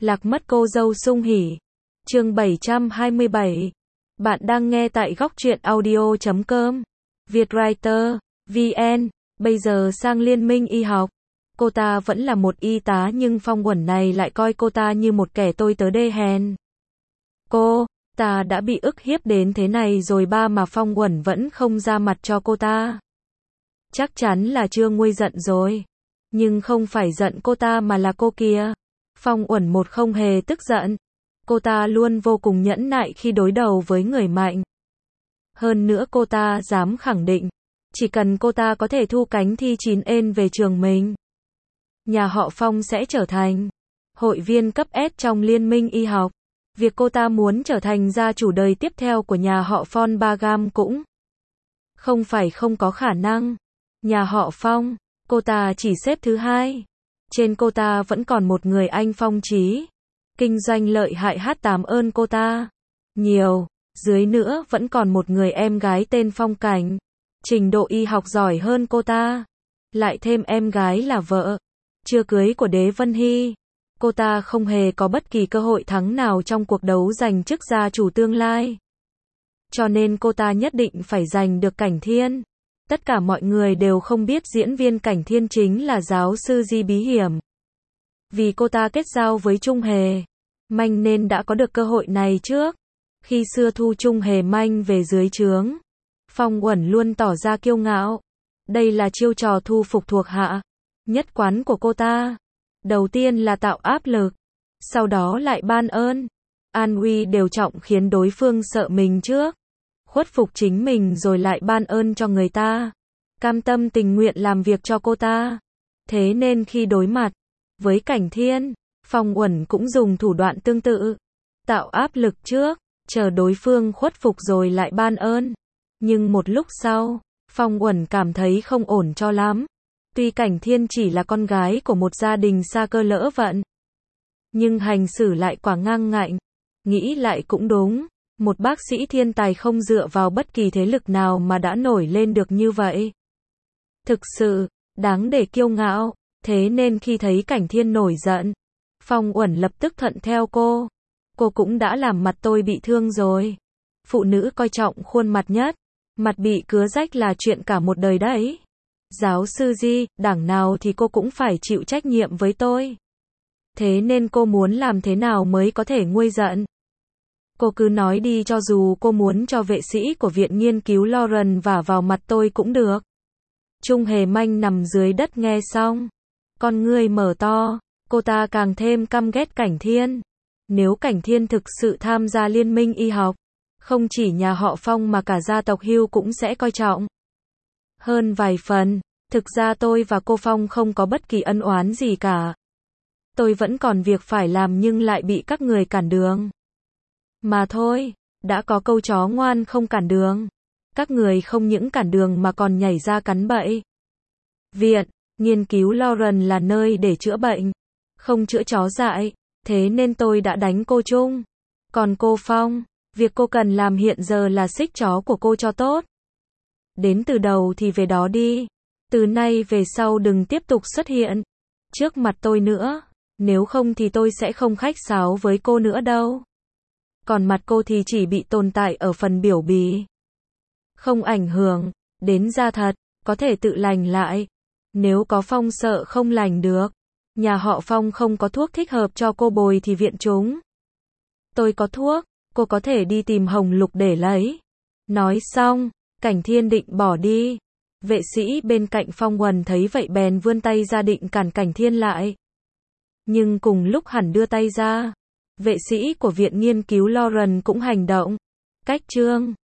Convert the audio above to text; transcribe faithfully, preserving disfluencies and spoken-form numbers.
Lạc mất cô dâu sung hỉ. Chương bảy trăm hai mươi bảy. Bạn đang nghe tại góc truyện audio chấm com. Vietwriter, vê en. Bây giờ sang Liên minh y học. Cô ta vẫn là một y tá nhưng Phong Uẩn này lại coi cô ta như một kẻ tôi tớ đê hèn. Cô, ta đã bị ức hiếp đến thế này rồi ba mà Phong Uẩn vẫn không ra mặt cho cô ta. Chắc chắn là chưa nguôi giận rồi. Nhưng không phải giận cô ta mà là cô kia. Phong Uẩn một không hề tức giận. Cô ta luôn vô cùng nhẫn nại khi đối đầu với người mạnh. Hơn nữa cô ta dám khẳng định, chỉ cần cô ta có thể thu cánh thi chín ên về trường mình, nhà họ Phong sẽ trở thành hội viên cấp S trong Liên minh y học. Việc cô ta muốn trở thành gia chủ đời tiếp theo của nhà họ Phong Bagam cũng không phải không có khả năng. Nhà họ Phong, cô ta chỉ xếp thứ hai. Trên cô ta vẫn còn một người anh Phong Chí. Kinh doanh lợi hại hát tám ơn cô ta. Nhiều. Dưới nữa vẫn còn một người em gái tên Phong Cảnh. Trình độ y học giỏi hơn cô ta. Lại thêm em gái là vợ chưa cưới của Đế Vân Hy. Cô ta không hề có bất kỳ cơ hội thắng nào trong cuộc đấu giành chức gia chủ tương lai. Cho nên cô ta nhất định phải giành được Cảnh Thiên. Tất cả mọi người đều không biết diễn viên Cảnh Thiên chính là giáo sư Di Bí Hiểm. Vì cô ta kết giao với Trung Hề Manh nên đã có được cơ hội này trước. Khi xưa thu Trung Hề Manh về dưới trướng, Phong Uẩn luôn tỏ ra kiêu ngạo. Đây là chiêu trò thu phục thuộc hạ nhất quán của cô ta. Đầu tiên là tạo áp lực, sau đó lại ban ơn. An uy đều trọng khiến đối phương sợ mình trước. Khuất phục chính mình rồi lại ban ơn cho người ta. Cam tâm tình nguyện làm việc cho cô ta. Thế nên khi đối mặt với Cảnh Thiên, Phong Uẩn cũng dùng thủ đoạn tương tự. Tạo áp lực trước, chờ đối phương khuất phục rồi lại ban ơn. Nhưng một lúc sau, Phong Uẩn cảm thấy không ổn cho lắm. Tuy Cảnh Thiên chỉ là con gái của một gia đình xa cơ lỡ vận, nhưng hành xử lại quả ngang ngạnh. Nghĩ lại cũng đúng. Một bác sĩ thiên tài không dựa vào bất kỳ thế lực nào mà đã nổi lên được như vậy. Thực sự, đáng để kiêu ngạo. Thế nên khi thấy Cảnh Thiên nổi giận, Phong Uẩn lập tức thuận theo cô. Cô cũng đã làm mặt tôi bị thương rồi. Phụ nữ coi trọng khuôn mặt nhất. Mặt bị cứa rách là chuyện cả một đời đấy. Giáo sư Di, đảng nào thì cô cũng phải chịu trách nhiệm với tôi. Thế nên cô muốn làm thế nào mới có thể nguôi giận? Cô cứ nói đi, cho dù cô muốn cho vệ sĩ của viện nghiên cứu Lauren vả vào mặt tôi cũng được. Trung Hề Manh nằm dưới đất nghe xong, con ngươi mở to, cô ta càng thêm căm ghét Cảnh Thiên. Nếu Cảnh Thiên thực sự tham gia Liên minh y học, không chỉ nhà họ Phong mà cả gia tộc Hưu cũng sẽ coi trọng hơn vài phần. Thực ra tôi và cô Phong không có bất kỳ ân oán gì cả. Tôi vẫn còn việc phải làm nhưng lại bị các người cản đường. Mà thôi, đã có câu chó ngoan không cản đường. Các người không những cản đường mà còn nhảy ra cắn bậy. Viện nghiên cứu Lauren là nơi để chữa bệnh, không chữa chó dại. Thế nên tôi đã đánh cô Trung. Còn cô Phong, việc cô cần làm hiện giờ là xích chó của cô cho tốt. Đến từ đầu thì về đó đi. Từ nay về sau đừng tiếp tục xuất hiện trước mặt tôi nữa. Nếu không thì tôi sẽ không khách sáo với cô nữa đâu. Còn mặt cô thì chỉ bị tồn tại ở phần biểu bì, không ảnh hưởng đến da thật, có thể tự lành lại. Nếu có Phong sợ không lành được. Nhà họ Phong không có thuốc thích hợp cho cô bồi thì viện chúng tôi có thuốc, cô có thể đi tìm Hồng Lục để lấy. Nói xong, Cảnh Thiên định bỏ đi. Vệ sĩ bên cạnh Phong Uẩn thấy vậy bèn vươn tay ra định cản Cảnh Thiên lại. Nhưng cùng lúc hẳn đưa tay ra, vệ sĩ của viện nghiên cứu Lauren cũng hành động. Cách chương